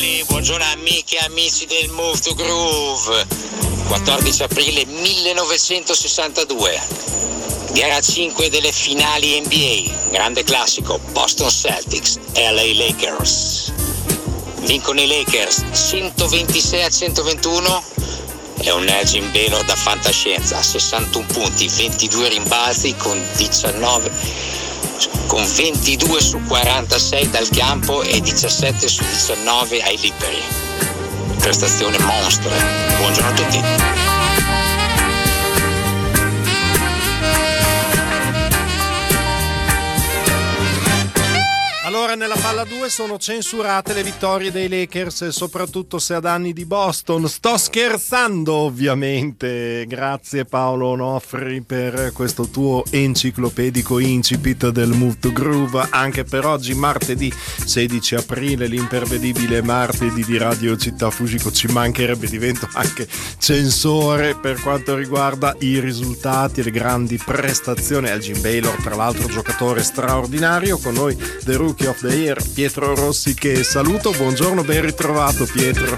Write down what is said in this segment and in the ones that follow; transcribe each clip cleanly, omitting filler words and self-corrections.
Emanuele, buongiorno amiche e amici del Move to Groove. 14 aprile 1962, gara 5 delle finali NBA, grande classico, Boston Celtics, LA Lakers. Vincono i Lakers 126-121, è un Elgin Baylor da fantascienza, 61 punti, 22 rimbalzi con 22 su 46 dal campo e 17 su 19 ai liberi. Prestazione mostro. Buongiorno a tutti. Allora, nella palla 2 sono censurate le vittorie dei Lakers, soprattutto se a danni di Boston. Sto scherzando, ovviamente. Grazie Paolo Onofri per questo tuo enciclopedico incipit del Move to Groove. Anche per oggi, martedì 16 aprile, l'impervedibile martedì di Radio Città Fujiko. Ci mancherebbe, divento anche censore per quanto riguarda i risultati e le grandi prestazioni. Elgin Baylor, tra l'altro, giocatore straordinario. Con noi The Rookie of the Year, Pietro Rossi, che saluto. Buongiorno, ben ritrovato Pietro.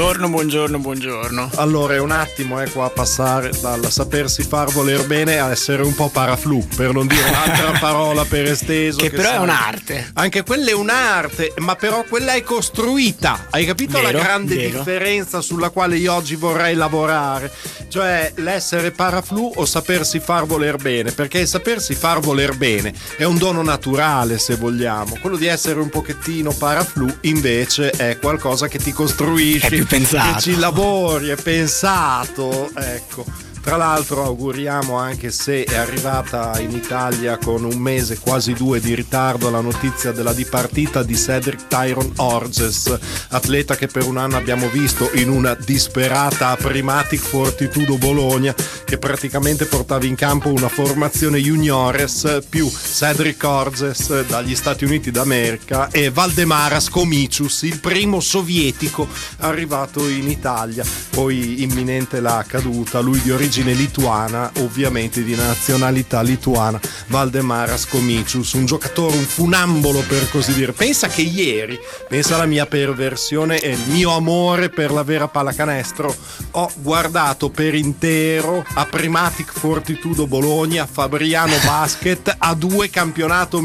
Buongiorno. Allora, è un attimo qua a passare dal sapersi far voler bene a essere un po' paraflu, per non dire un'altra parola per esteso. Che però è un'arte. Anche quella è un'arte, ma però quella è costruita. Hai capito la grande differenza sulla quale io oggi vorrei lavorare? Cioè l'essere paraflu o sapersi far voler bene, perché il sapersi far voler bene è un dono naturale, se vogliamo. Quello di essere un pochettino paraflu invece è qualcosa che ti costruisci, è più pensato, che ci lavori, è pensato, ecco. Tra l'altro auguriamo, anche se è arrivata in Italia con un mese, quasi 2 di ritardo, la notizia della dipartita di Cedric Tyrone Orges, atleta che per un anno abbiamo visto in una disperata Primatic Fortitudo Bologna, che praticamente portava in campo una formazione juniores più Cedric Orges dagli Stati Uniti d'America e Valdemaras Komicius, il primo sovietico arrivato in Italia. Poi imminente la caduta, lui di origine lituana, ovviamente di nazionalità lituana, Valdemaras Komicius, un giocatore, un funambolo per così dire. Pensa che ieri, pensa alla mia perversione e il mio amore per la vera pallacanestro, ho guardato per intero a Primatic Fortitudo Bologna, Fabriano Basket A2 campionato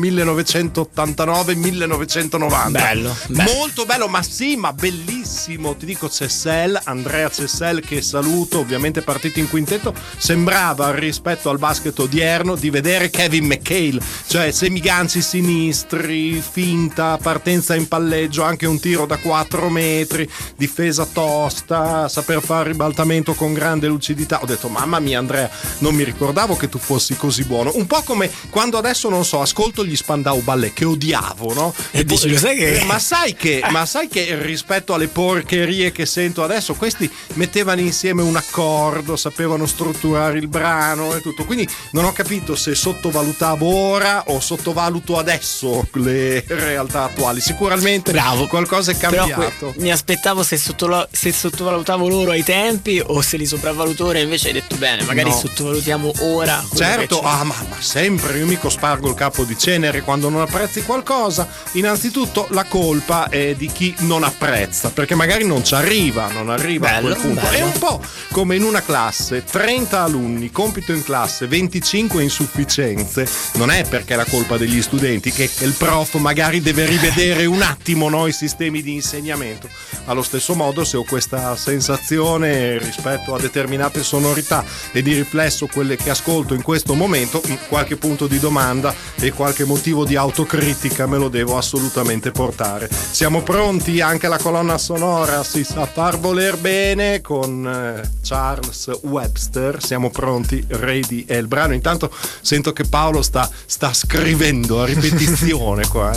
1989-1990. Bello. Molto bello, ma sì, ma bellissimo. Ti dico, Cessel, Andrea Cessel, che saluto, ovviamente partito in quintetto. Sembrava, rispetto al basket odierno, di vedere Kevin McHale, cioè semiganci sinistri, finta, partenza in palleggio, anche un tiro da 4 metri, difesa tosta, saper fare ribaltamento con grande lucidità. Ho detto, mamma mia Andrea, non mi ricordavo che tu fossi così buono. Un po' come quando adesso, non so, ascolto gli Spandau Ballet, che odiavo, no? E dici, lo sai che... ma sai che rispetto alle porcherie che sento adesso, questi mettevano insieme un accordo, sapevano strutturare il brano e tutto. Quindi non ho capito se sottovalutavo ora o sottovaluto adesso le realtà attuali. Sicuramente bravo, qualcosa è cambiato. Però mi aspettavo se sottovalutavo loro ai tempi o se li sopravvaluto, invece hai detto bene, magari sottovalutiamo ora. Certo, ma sempre, io mica spargo il capo di cenere quando non apprezzi qualcosa. Innanzitutto la colpa è di chi non apprezza, perché magari non ci arriva, bello, a quel punto. bello. È un po' come in una classe, 30 alunni, compito in classe, 25 insufficienze. Non è perché è la colpa degli studenti, che il prof magari deve rivedere un attimo i sistemi di insegnamento. Allo stesso modo, se ho questa sensazione rispetto a determinate sonorità e di riflesso quelle che ascolto in questo momento, qualche punto di domanda e qualche motivo di autocritica me lo devo assolutamente portare. Siamo pronti? Anche la colonna sonora si sa far voler bene con Charles Webster. Siamo pronti, ready è il brano. Intanto sento che Paolo sta scrivendo a ripetizione qua.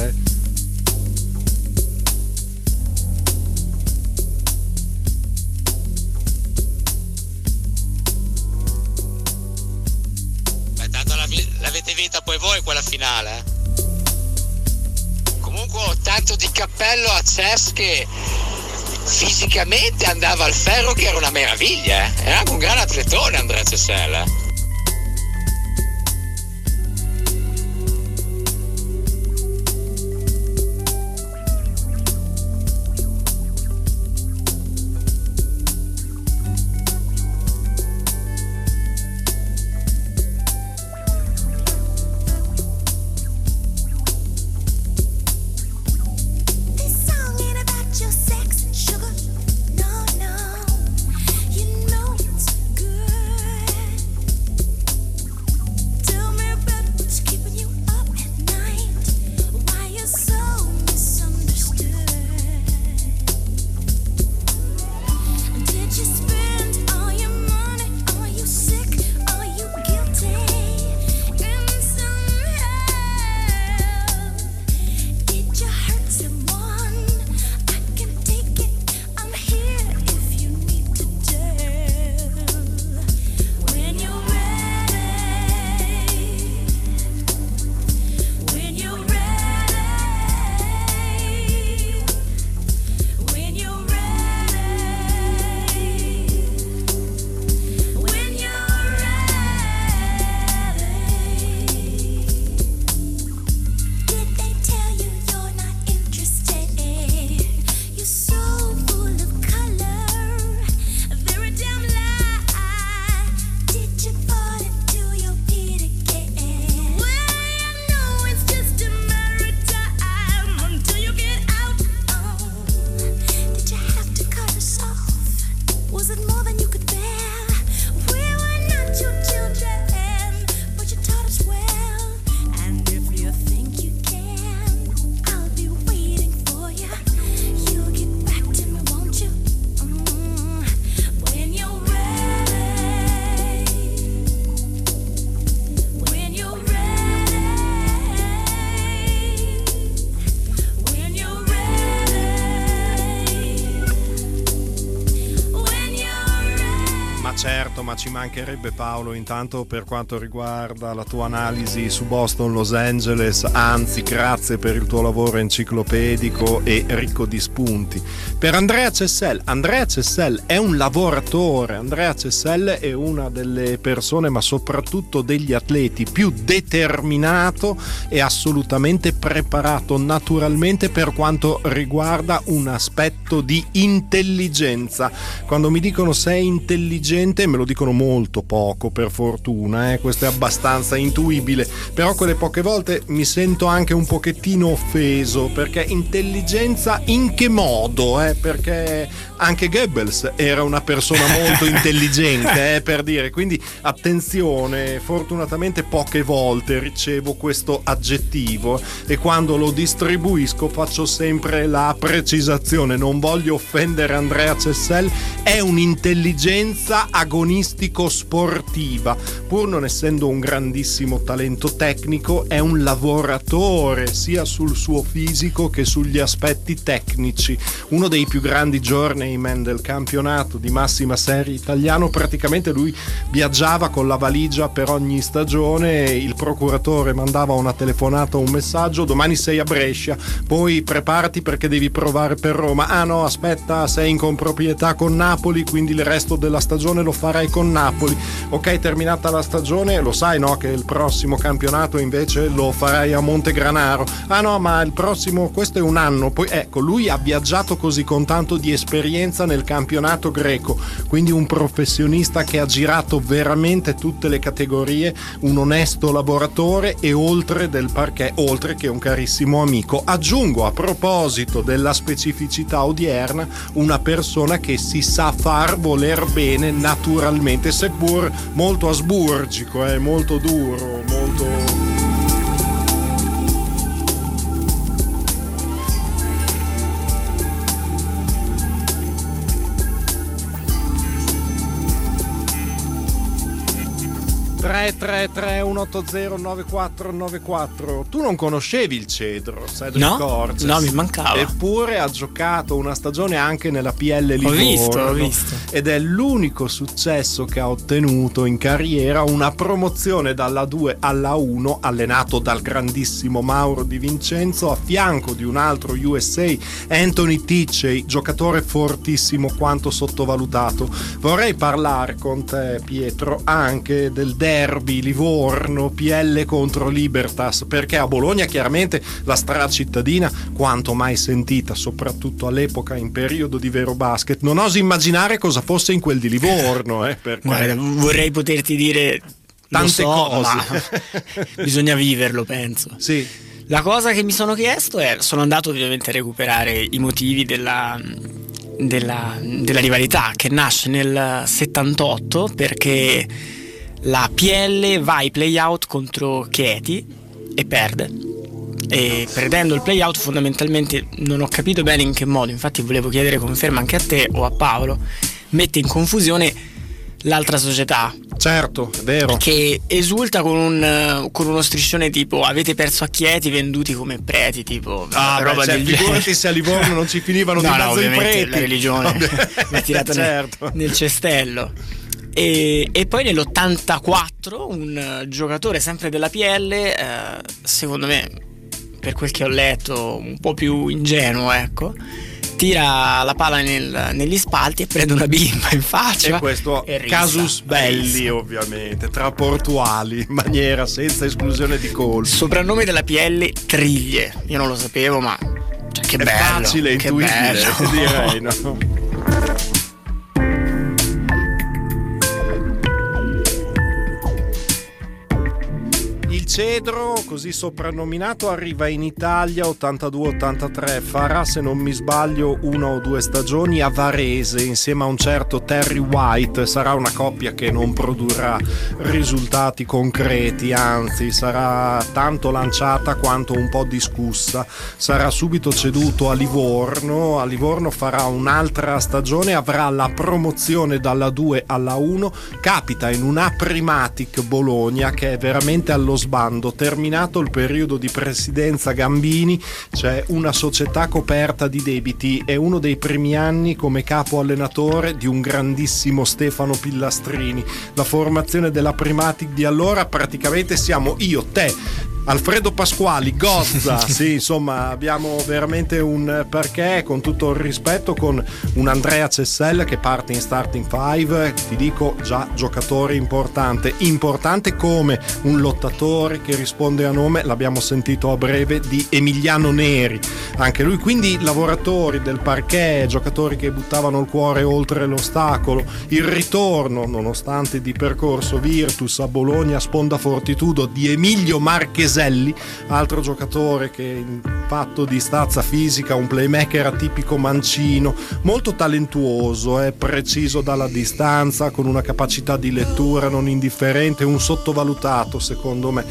Tanto l'avete vinta poi voi quella finale. Comunque ho tanto di cappello a Cess, che fisicamente andava al ferro, che era una meraviglia, era anche un gran atletone Andrea Cessel. Certo, ma ci mancherebbe, Paolo. Intanto, per quanto riguarda la tua analisi su Boston, Los Angeles, anzi, grazie per il tuo lavoro enciclopedico e ricco di spunti. Per Andrea Cessel è un lavoratore. Andrea Cessel è una delle persone, ma soprattutto degli atleti, più determinato e assolutamente preparato naturalmente per quanto riguarda un aspetto di intelligenza. Quando mi dicono sei intelligente, me lo dicono molto poco, per fortuna, questo è abbastanza intuibile, però quelle poche volte mi sento anche un pochettino offeso, perché intelligenza in che modo? Perché anche Goebbels era una persona molto intelligente, per dire, quindi attenzione, fortunatamente poche volte ricevo questo aggettivo e quando lo distribuisco faccio sempre la precisazione: non voglio offendere Andrea Cessel, è un'intelligenza agonistico sportiva, pur non essendo un grandissimo talento tecnico, è un lavoratore sia sul suo fisico che sugli aspetti tecnici. Uno dei più grandi journeyman del campionato di massima serie italiano, praticamente lui viaggiava con la valigia per ogni stagione, il procuratore mandava una telefonata o un messaggio: domani sei a Brescia, poi preparati perché devi provare per Roma. Ah no, aspetta, sei in comproprietà con Napoli, quindi il resto della stagione lo farai con Napoli. Ok, terminata la stagione, lo sai, no, che il prossimo campionato invece lo farai a Montegranaro. Ah no, ma il prossimo, questo è un anno. Poi ecco, lui ha viaggiato così con tanto di esperienza nel campionato greco, quindi un professionista che ha girato veramente tutte le categorie, un onesto lavoratore e oltre del parquet, oltre che un carissimo amico. Aggiungo, a proposito della specificità odierna, una persona che si sa far voler bene naturalmente, seppur molto asburgico, molto duro, molto... 333-180-9494. Tu non conoscevi il Cedro, Cedric Corces? No, mi mancava. Eppure ha giocato una stagione anche nella PL Livorno. Ho visto. Ed è l'unico successo che ha ottenuto in carriera, una promozione dalla 2 alla 1, allenato dal grandissimo Mauro Di Vincenzo, a fianco di un altro USA, Anthony Ticey, giocatore fortissimo quanto sottovalutato. Vorrei parlare con te, Pietro, anche del derby Livorno PL contro Libertas, perché a Bologna chiaramente la stracittadina, quanto mai sentita, soprattutto all'epoca in periodo di vero basket, non oso immaginare cosa fosse in quel di Livorno, perché... Guarda, vorrei poterti dire tante cose, ma bisogna viverlo, penso. Sì. La cosa che mi sono chiesto è, sono andato ovviamente a recuperare i motivi della rivalità che nasce nel 78, perché la PL va ai playout contro Chieti e perde, e perdendo il playout fondamentalmente, non ho capito bene in che modo, infatti volevo chiedere conferma anche a te o a Paolo, mette in confusione l'altra società. Certo, è vero. Che esulta con uno striscione tipo: avete perso a Chieti, venduti come preti, tipo roba del genere. Figurati se a Livorno non ci finivano di mezzo i preti. La religione l'ha tirata certo. nel cestello. E poi nell'84 un giocatore sempre della PL, secondo me, per quel che ho letto, un po' più ingenuo, ecco, tira la palla negli spalti e prende una bimba in faccia. E questo casus belli, ovviamente, tra portuali, in maniera senza esclusione di colpo. Soprannome della PL, Triglie. Io non lo sapevo, ma cioè, che è bello, facile, che intuibile, bello. Direi, no? Il Cedro, così soprannominato, arriva in Italia 82-83, farà, se non mi sbaglio, 1 o 2 stagioni a Varese insieme a un certo Terry White. Sarà una coppia che non produrrà risultati concreti, anzi sarà tanto lanciata quanto un po' discussa. Sarà subito ceduto a Livorno farà un'altra stagione, avrà la promozione dalla 2 alla 1, capita in un Aprimatic Bologna che è veramente allo sbando, quando, terminato il periodo di presidenza Gambini, c'è una società coperta di debiti. È uno dei primi anni come capo allenatore di un grandissimo Stefano Pillastrini. La formazione della Primatic di allora, praticamente siamo io, te, Alfredo Pasquali, Gozza, sì, insomma abbiamo veramente un perché, con tutto il rispetto, con un Andrea Cessel che parte in starting five, ti dico già giocatore importante come un lottatore che risponde a nome, l'abbiamo sentito a breve, di Emiliano Neri, anche lui, quindi lavoratori del parquet, giocatori che buttavano il cuore oltre l'ostacolo, il ritorno, nonostante di percorso Virtus a Bologna, sponda Fortitudo, di Emilio Marcheselli, altro giocatore che in fatto di stazza fisica, un playmaker atipico mancino, molto talentuoso, preciso dalla distanza, con una capacità di lettura non indifferente, un sottovalutato secondo me,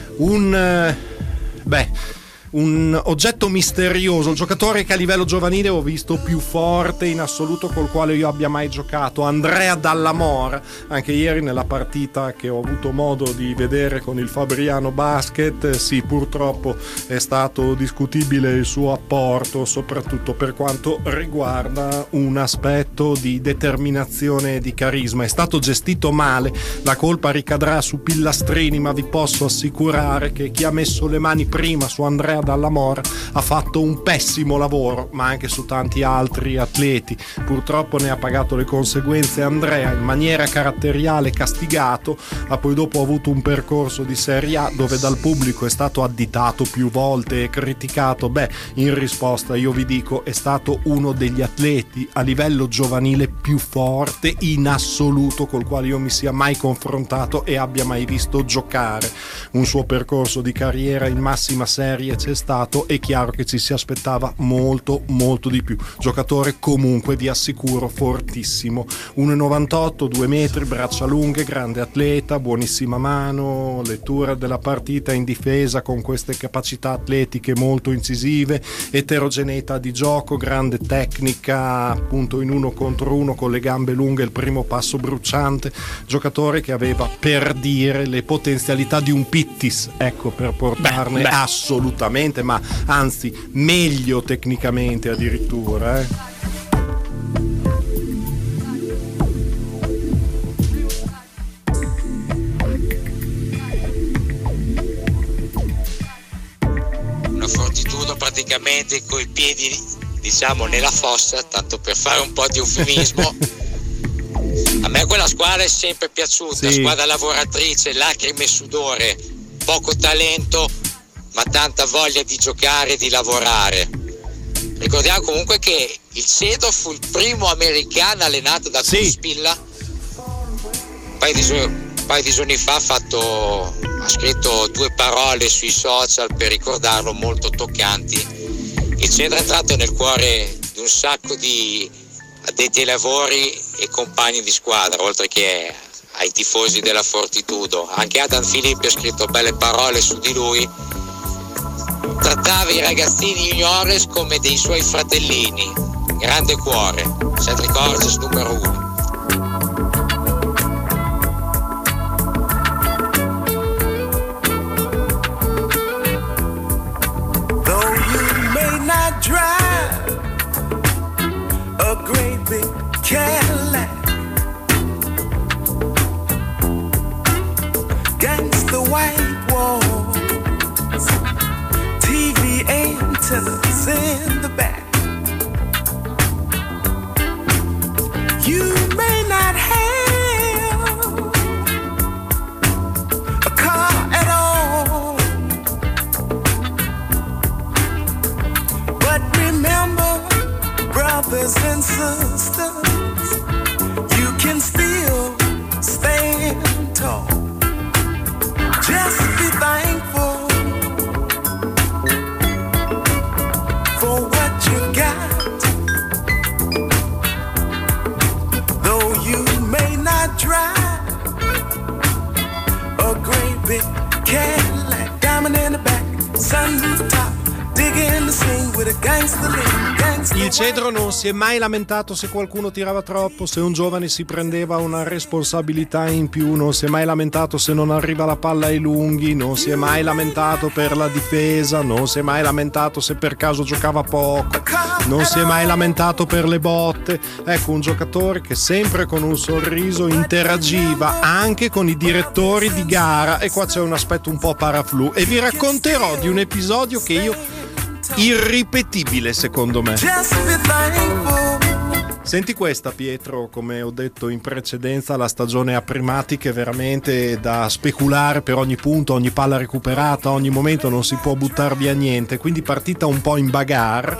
un oggetto misterioso, il giocatore che a livello giovanile ho visto più forte in assoluto col quale io abbia mai giocato, Andrea Dalla Mora. Anche ieri nella partita che ho avuto modo di vedere con il Fabriano Basket, sì, purtroppo è stato discutibile il suo apporto, soprattutto per quanto riguarda un aspetto di determinazione e di carisma. È stato gestito male, la colpa ricadrà su Pillastrini, ma vi posso assicurare che chi ha messo le mani prima su Andrea Dalla Mora ha fatto un pessimo lavoro, ma anche su tanti altri atleti. Purtroppo ne ha pagato le conseguenze Andrea, in maniera caratteriale castigato, ha poi dopo avuto un percorso di Serie A dove dal pubblico è stato additato più volte e criticato. In risposta io vi dico, è stato uno degli atleti a livello giovanile più forte in assoluto col quale io mi sia mai confrontato e abbia mai visto giocare. Un suo percorso di carriera in massima serie c'è stato, è chiaro che ci si aspettava molto di più. Giocatore comunque, vi assicuro, fortissimo, 1,98, 2 metri, braccia lunghe, grande atleta, buonissima mano, lettura della partita in difesa con queste capacità atletiche molto incisive, eterogeneità di gioco, grande tecnica appunto in 1 contro 1 con le gambe lunghe, il primo passo bruciante, giocatore che aveva, per dire, le potenzialità di un Pittis, ecco, per portarne assolutamente, ma anzi meglio tecnicamente addirittura. Una Fortitudo praticamente coi piedi, diciamo, nella fossa, tanto per fare un po' di eufemismo. A me quella squadra è sempre piaciuta, sì. Squadra lavoratrice, lacrime e sudore, poco talento, ma tanta voglia di giocare e di lavorare. Ricordiamo comunque che il Cedo fu il primo americano allenato da Spilla. Un paio di giorni fa ha scritto 2 parole sui social per ricordarlo, molto toccanti. Il Cedo è entrato nel cuore di un sacco di addetti ai lavori e compagni di squadra, oltre che ai tifosi della Fortitudo. Anche Adam Filippi ha scritto belle parole su di lui. Trattava i ragazzini juniores come dei suoi fratellini, grande cuore, Cedric Orges numero 1. Though you may not drive a great big Cadillac against the white walls, TV antennas in the back. You may not have a car at all, but remember, brothers and sisters, you can still stand tall. Just be thankful for what you got. Though you may not drive a great big Cadillac, diamond in the back, sun top, dig begin to sing with a gangster lean, gangster. Il Cedro non si è mai lamentato se qualcuno tirava troppo, se un giovane si prendeva una responsabilità in più, non si è mai lamentato se non arriva la palla ai lunghi, non si è mai lamentato per la difesa, non si è mai lamentato se per caso giocava poco, non si è mai lamentato per le botte. Ecco, un giocatore che sempre con un sorriso interagiva anche con i direttori di gara, e qua c'è un aspetto un po' paraflu, e vi racconterò di un episodio che io irripetibile secondo me. Just be thankful. Senti questa, Pietro, come ho detto in precedenza, la stagione ha primati che veramente da speculare per ogni punto, ogni palla recuperata, ogni momento, non si può buttare via niente, quindi partita un po' in bagarre.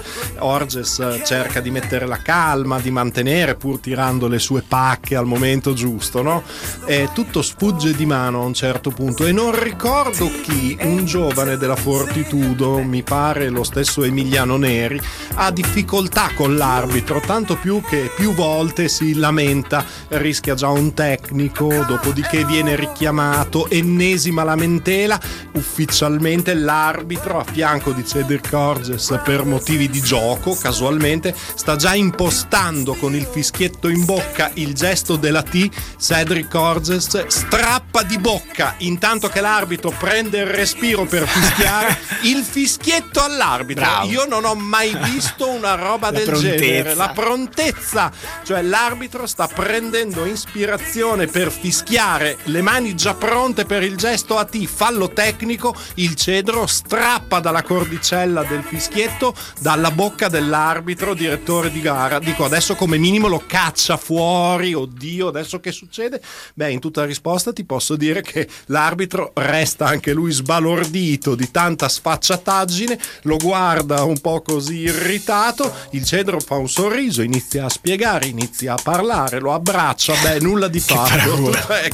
Orges cerca di mettere la calma, di mantenere pur tirando le sue pacche al momento giusto, no? E tutto sfugge di mano a un certo punto e non ricordo chi, un giovane della Fortitudo, mi pare lo stesso Emiliano Neri, ha difficoltà con l'arbitro, tanto più che più volte si lamenta, rischia già un tecnico, dopodiché viene richiamato, ennesima lamentela, ufficialmente l'arbitro a fianco di Cedric Orges per motivi di gioco, casualmente sta già impostando con il fischietto in bocca il gesto della T. Cedric Orges strappa di bocca intanto che l'arbitro prende il respiro per fischiare il fischietto all'arbitro. Bravo. Io non ho mai visto una roba del genere, la prontezza, cioè l'arbitro sta prendendo ispirazione per fischiare, le mani già pronte per il gesto a T, fallo tecnico, il Cedro strappa dalla cordicella del fischietto dalla bocca dell'arbitro, direttore di gara. Dico, adesso come minimo lo caccia fuori, oddio, adesso che succede? Beh, in tutta risposta ti posso dire che l'arbitro resta anche lui sbalordito di tanta sfacciataggine, lo guarda un po' così irritato, il Cedro fa un sorriso, inizia a spiegare, inizia a parlare, lo abbraccia, beh, nulla di fatto.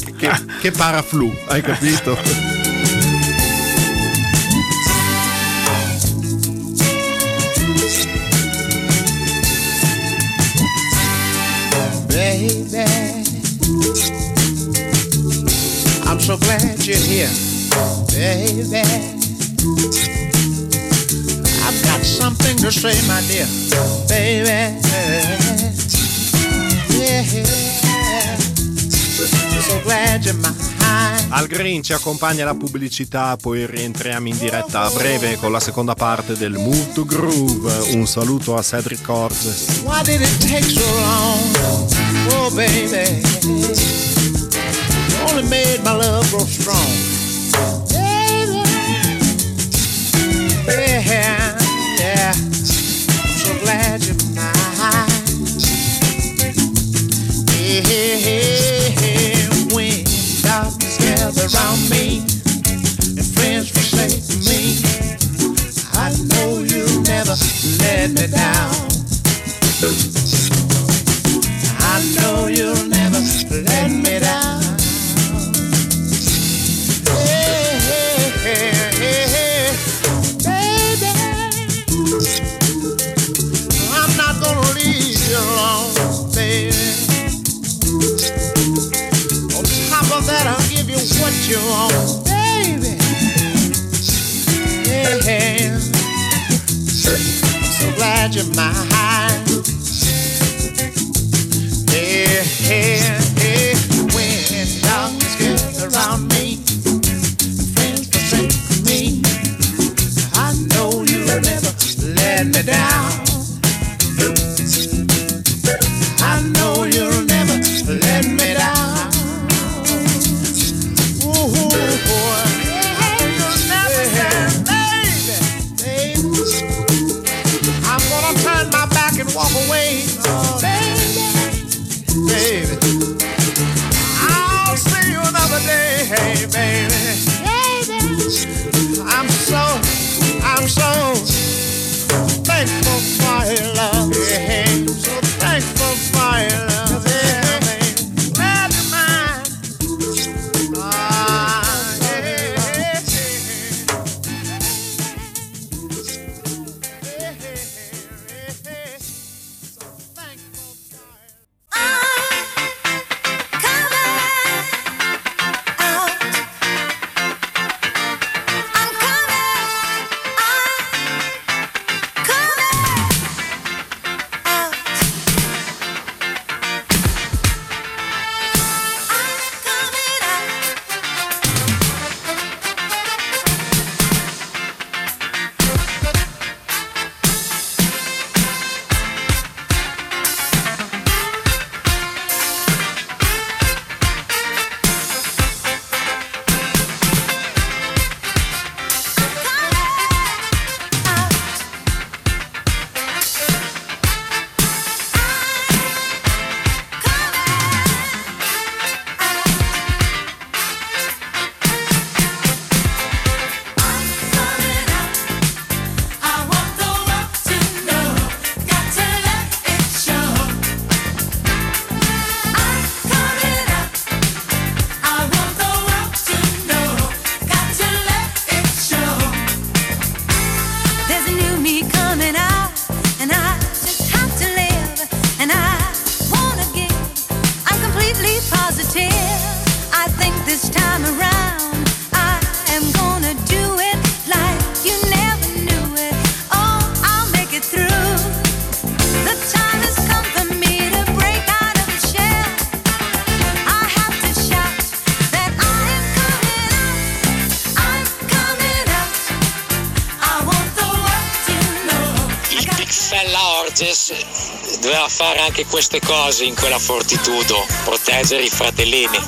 Che paraflu, hai capito? Baby, I'm so glad you're here, baby. I've got something to say, my dear, baby. Yeah, so glad you're mine. Al Green ci accompagna la pubblicità, poi rientriamo in diretta a breve con la seconda parte del Move to Groove. Un saluto a Cedric Orges. Why did it take so long? Oh, baby, you only made my love grow strong. Baby, yeah, yeah, I'm so glad you're mine. Yeah, when darkness gathers around me and friends forsake me, I know you'll never let me down. I know you'll never let me down. Hey, hey, hey, hey, hey. Baby, I'm not gonna leave you alone, baby. On top of that, I'll give you what you want, baby. Hey, hey. I'm so glad you're mine. Hey, hey, hey, when darkness gets around me, friends forsake me, I know you'll never let me down. I know you'll never let me down. Ooh, boy, you'll never let me, baby. I'm gonna turn my back and walk away, oh, baby, I'll see you another day, hey, baby, baby. I'm so thankful for your love, yeah, so thankful for your love, yeah, baby. Glad you're mine. Ah, yeah, yeah, yeah. Fella Orges doveva fare anche queste cose in quella Fortitudo, proteggere i fratellini.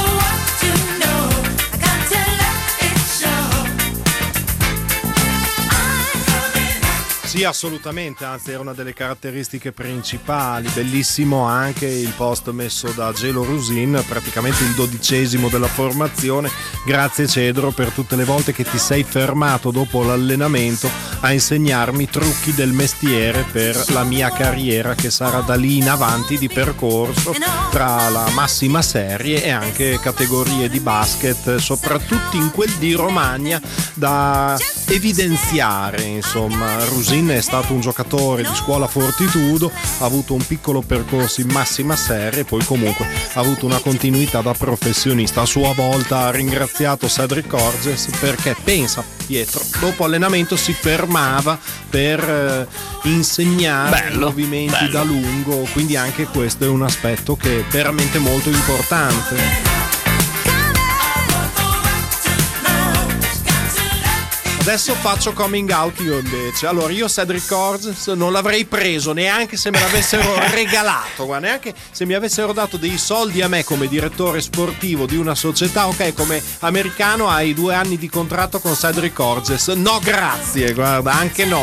Sì, assolutamente, anzi era una delle caratteristiche principali. Bellissimo anche il post messo da Gelo Rusin, praticamente il 12° della formazione. Grazie Cedro per tutte le volte che ti sei fermato dopo l'allenamento a insegnarmi trucchi del mestiere per la mia carriera, che sarà da lì in avanti di percorso tra la massima serie e anche categorie di basket, soprattutto in quel di Romagna, da evidenziare. Insomma, Rusin è stato un giocatore di scuola Fortitudo, ha avuto un piccolo percorso in massima serie, poi comunque ha avuto una continuità da professionista. A sua volta ha ringraziato Cedric Orges perché, pensa Pietro, dopo allenamento si fermava per insegnare movimenti da lungo, quindi anche questo è un aspetto che è veramente molto importante. Adesso faccio coming out io invece. Allora, io Cedric Orges non l'avrei preso neanche se me l'avessero regalato, guarda, neanche se mi avessero dato dei soldi a me come direttore sportivo di una società. Ok, come americano hai 2 anni di contratto con Cedric Orges. No grazie, guarda, anche no.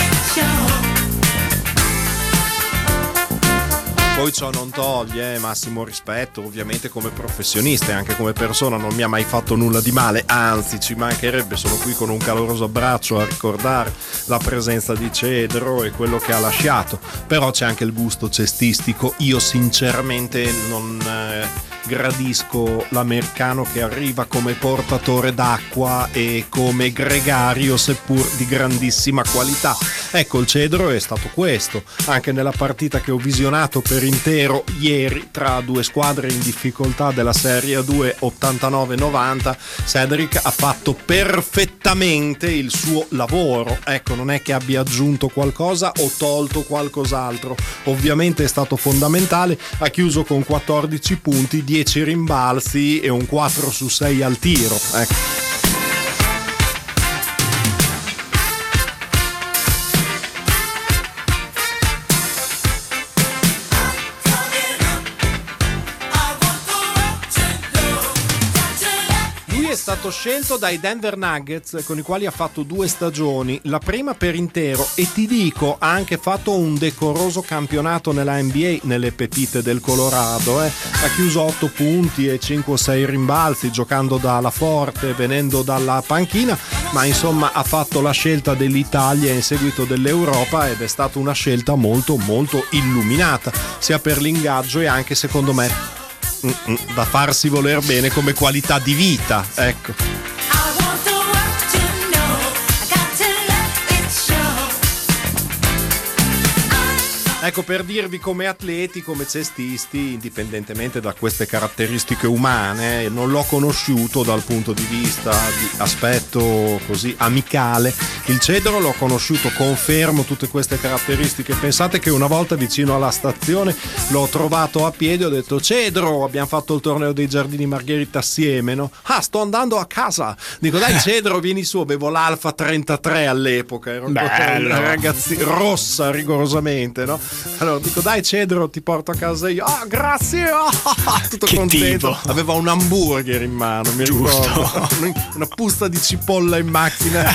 Poi ciò non toglie massimo rispetto ovviamente come professionista e anche come persona, non mi ha mai fatto nulla di male, anzi ci mancherebbe. Sono qui con un caloroso abbraccio a ricordare la presenza di Cedro e quello che ha lasciato, però c'è anche il gusto cestistico. Io sinceramente non gradisco l'americano che arriva come portatore d'acqua e come gregario, seppur di grandissima qualità. Ecco, il Cedro è stato questo anche nella partita che ho visionato per intero ieri tra 2 squadre in difficoltà della Serie 2 89-90. Cedric ha fatto perfettamente il suo lavoro, ecco, non è che abbia aggiunto qualcosa o tolto qualcos'altro, ovviamente è stato fondamentale. Ha chiuso con 14 punti, 10 rimbalzi e un 4 su 6 al tiro, ecco. È stato scelto dai Denver Nuggets, con i quali ha fatto 2 stagioni, la prima per intero, e ti dico ha anche fatto un decoroso campionato nella NBA nelle Pepite del Colorado, Ha chiuso 8 punti e 5 o 6 rimbalzi, giocando dalla forte, venendo dalla panchina, ma insomma ha fatto la scelta dell'Italia in seguito dell'Europa ed è stata una scelta molto molto illuminata, sia per l'ingaggio e anche, secondo me, da farsi voler bene come qualità di vita, ecco. Ecco, per dirvi, come atleti, come cestisti, indipendentemente da queste caratteristiche umane, non l'ho conosciuto dal punto di vista di aspetto così amicale. Il Cedro l'ho conosciuto, confermo tutte queste caratteristiche. Pensate che una volta vicino alla stazione l'ho trovato a piedi, ho detto: Cedro, abbiamo fatto il torneo dei Giardini Margherita assieme, no? Ah, sto andando a casa. Dico: dai Cedro, vieni su. Avevo l'Alfa 33 all'epoca, ero un ragazzi, rossa rigorosamente, no? Allora dico: dai Cedro, ti porto a casa io. Ah, grazie. Tutto che contento. Tipo. Aveva un hamburger in mano, mi ricordo. Una puzza di cipolla in macchina.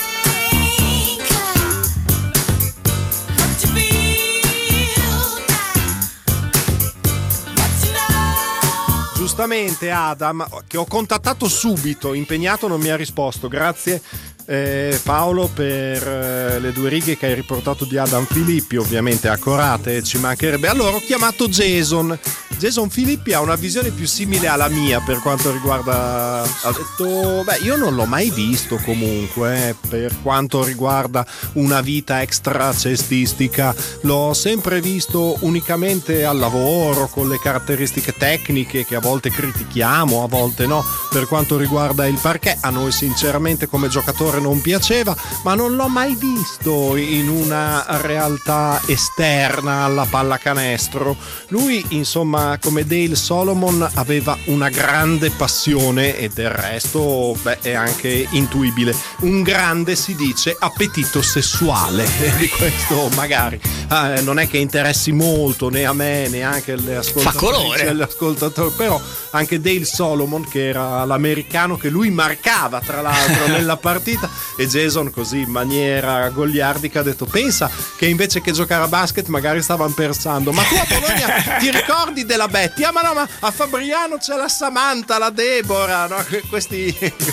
Giustamente Adam, che ho contattato subito, impegnato, non mi ha risposto. Grazie Paolo per le 2 righe che hai riportato di Adam Filippi, ovviamente accorate, ci mancherebbe. Allora ho chiamato Jason Filippi, ha una visione più simile alla mia per quanto riguarda, ha detto: beh, io non l'ho mai visto comunque per quanto riguarda una vita extra cestistica, l'ho sempre visto unicamente al lavoro, con le caratteristiche tecniche che a volte critichiamo, a volte no, per quanto riguarda il parquet. A noi sinceramente come giocatore non piaceva, ma non l'ho mai visto in una realtà esterna alla pallacanestro. Lui insomma come Dale Solomon aveva una grande passione, e del resto è anche intuibile, un grande, si dice, appetito sessuale. Di questo magari non è che interessi molto né a me né anche alle ascoltatrici e agli ascoltatori, però anche Dale Solomon, che era l'americano che lui marcava tra l'altro nella partita, e Jason così in maniera goliardica ha detto: pensa che invece che giocare a basket magari stavano pensando: ma tu a Bologna ti ricordi della Betty? Ah, ma no, ma a Fabriano c'è la Samantha, la Deborah, no? Questi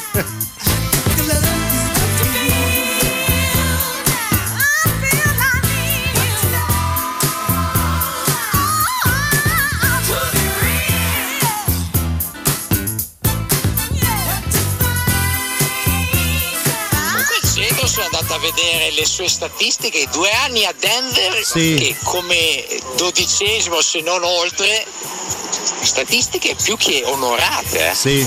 sono andato a vedere le sue statistiche, 2 anni a Denver, sì, che come 12° se non oltre, statistiche più che onorate. Sì.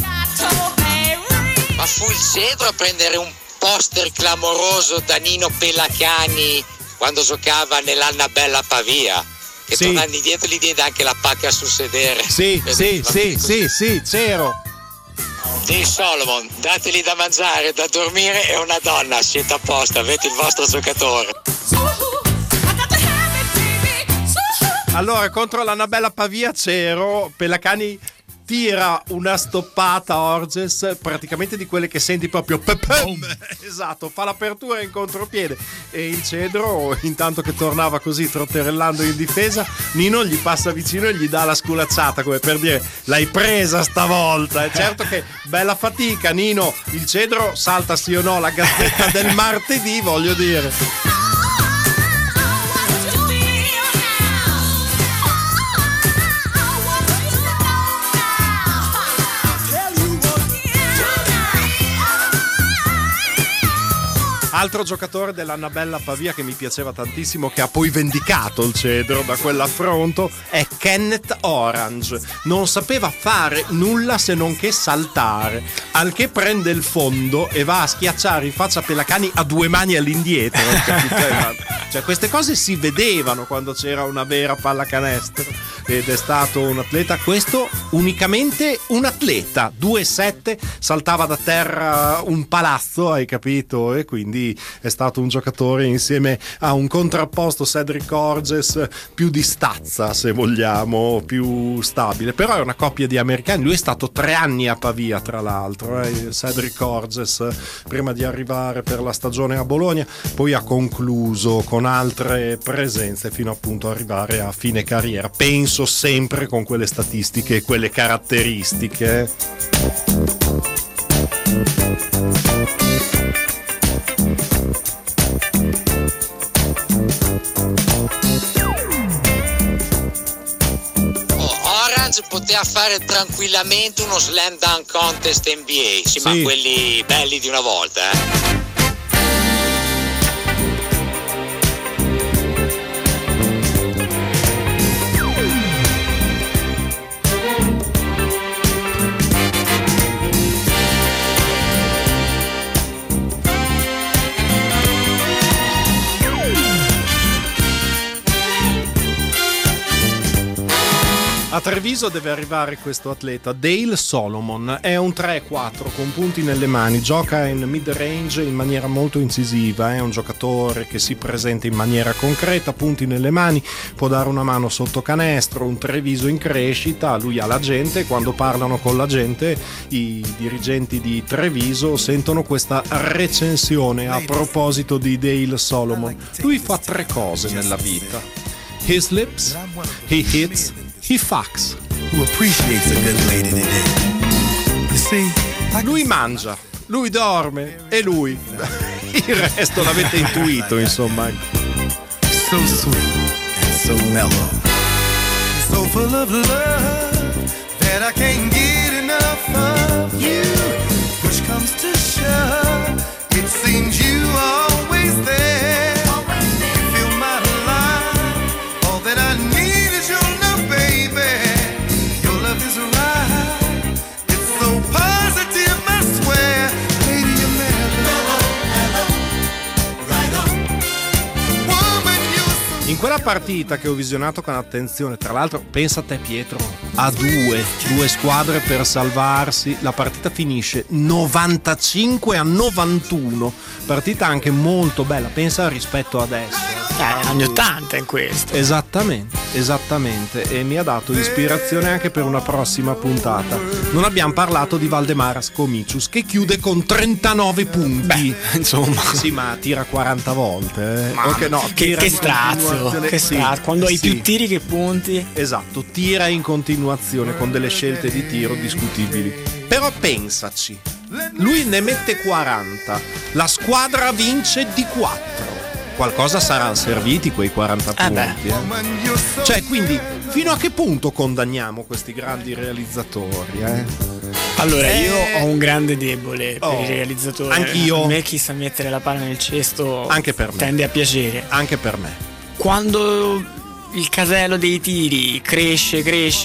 Ma fu il Cedro a prendere un poster clamoroso da Nino Pelacani quando giocava nell'Annabella Pavia, che sì, tornando indietro gli diede anche la pacca sul sedere. Sì, c'ero. Dale Solomon, dateli da mangiare, da dormire, è una donna, siete a posto, avete il vostro giocatore. Allora, contro l'Annabella Pavia c'ero, Pelacani tira una stoppata a Orges, praticamente di quelle che senti proprio esatto, fa l'apertura in contropiede, e il Cedro, intanto che tornava così trotterellando in difesa, Nino gli passa vicino e gli dà la sculacciata, come per dire: l'hai presa stavolta. E certo che bella fatica, Nino. Il Cedro salta sì o no la gazzetta del martedì, voglio dire. Altro giocatore dell'Annabella Pavia che mi piaceva tantissimo, che ha poi vendicato il Cedro da quell'affronto, è Kenneth Orange. Non sapeva fare nulla se non che saltare, al che prende il fondo e va a schiacciare in faccia Pelacani a 2 mani all'indietro. Cioè, queste cose si vedevano quando c'era una vera pallacanestro, ed è stato un atleta, questo unicamente un atleta, 2,7, saltava da terra un palazzo, hai capito? E quindi è stato un giocatore, insieme a un contrapposto Cedric Orges, più di stazza, se vogliamo, più stabile. Però è una coppia di americani. Lui è stato 3 anni a Pavia, tra l'altro, Cedric Orges, prima di arrivare per la stagione a Bologna, poi ha concluso con altre presenze fino appunto ad arrivare a fine carriera, penso sempre con quelle statistiche e quelle caratteristiche. Orange poteva fare tranquillamente uno slam dunk contest NBA, sì, ma quelli belli di una volta, A Treviso deve arrivare questo atleta, Dale Solomon. È un 3-4 con punti nelle mani, gioca in mid-range in maniera molto incisiva, è un giocatore che si presenta in maniera concreta, punti nelle mani, può dare una mano sotto canestro, un Treviso in crescita, lui ha la gente, quando parlano con la gente i dirigenti di Treviso sentono questa recensione a proposito di Dale Solomon. Lui fa 3 cose nella vita: he sleeps, he hits, he fucks. Who appreciates a good lady today. You see, lui mangia, lui dorme e lui. Il resto l'avete intuito, insomma. so sweet and so mellow. So full of love that I can't get enough of you. Push comes to shove, it seems you always there. In quella nella partita che ho visionato con attenzione, tra l'altro pensa a te Pietro, a due squadre per salvarsi, la partita finisce 95-91, partita anche molto bella, pensa rispetto adesso. Anni 80 in questo. Esattamente, e mi ha dato ispirazione anche per una prossima puntata. Non abbiamo parlato di Valdemaras Comicius che chiude con 39 punti. Beh, insomma. Sì, ma tira 40 volte. Okay, no, che strazio. Quando hai più tiri che punti. Esatto, tira in continuazione con delle scelte di tiro discutibili. Però pensaci, lui ne mette 40, la squadra vince di 4. Qualcosa saranno serviti quei 40 punti. Cioè, quindi, fino a che punto condanniamo questi grandi realizzatori? Allora, io ho un grande debole per i realizzatori. Anch'io. A me chi sa mettere la palla nel cesto anche per me. Tende a piacere. Anche per me. Quando il casello dei tiri cresce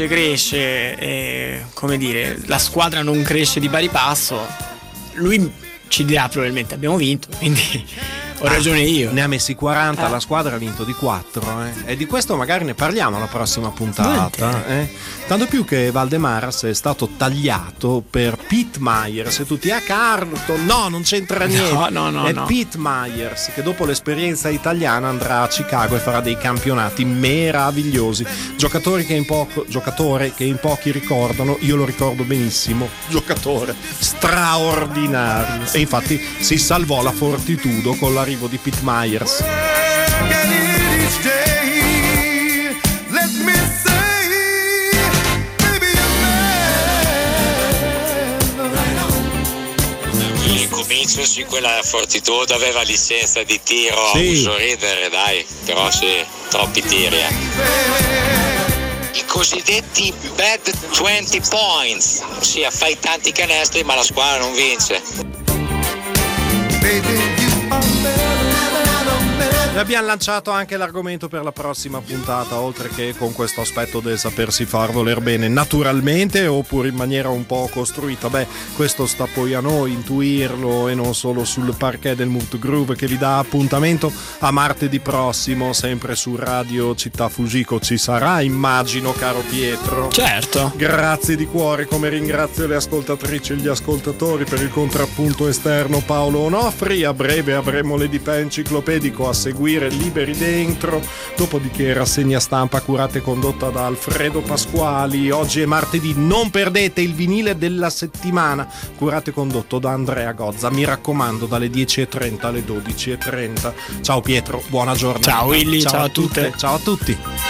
e, come dire, la squadra non cresce di pari passo, lui ci dirà probabilmente abbiamo vinto, quindi ho ragione io. Ne ha messi 40, la squadra ha vinto di 4 e di questo magari ne parliamo alla prossima puntata. Tanto più che Valdemaras è stato tagliato per Pete Myers e tutti a Carlton. No, non c'entra niente. No. È Pete Myers che dopo l'esperienza italiana andrà a Chicago e farà dei campionati meravigliosi. Giocatore che in pochi ricordano, io lo ricordo benissimo. Giocatore straordinario. E infatti si salvò la Fortitudo con l'arrivo di Pete Myers. Comicius in quella Fortitudo aveva licenza di tiro a uso ridere, dai, però sì, troppi tiri. I cosiddetti bad 20 points, ossia fai tanti canestri ma la squadra non vince. E abbiamo lanciato anche l'argomento per la prossima puntata, oltre che con questo aspetto del sapersi far voler bene naturalmente oppure in maniera un po' costruita. Beh, questo sta poi a noi intuirlo e non solo sul parquet del Mood Groove, che vi dà appuntamento a martedì prossimo, sempre su Radio Città Fujiko. Ci sarà, immagino, caro Pietro. Certo. Grazie di cuore, come ringrazio le ascoltatrici e gli ascoltatori per il contrappunto esterno Paolo Onofri. A breve avremo l'edipa enciclopedico a seguire Liberi Dentro, dopodiché rassegna stampa curata e condotta da Alfredo Pasquali. Oggi è martedì, non perdete il vinile della settimana, curato e condotto da Andrea Gozza, mi raccomando, dalle 10:30 alle 12:30. Ciao Pietro, buona giornata. Ciao Willy, ciao a tutte. Ciao a tutti.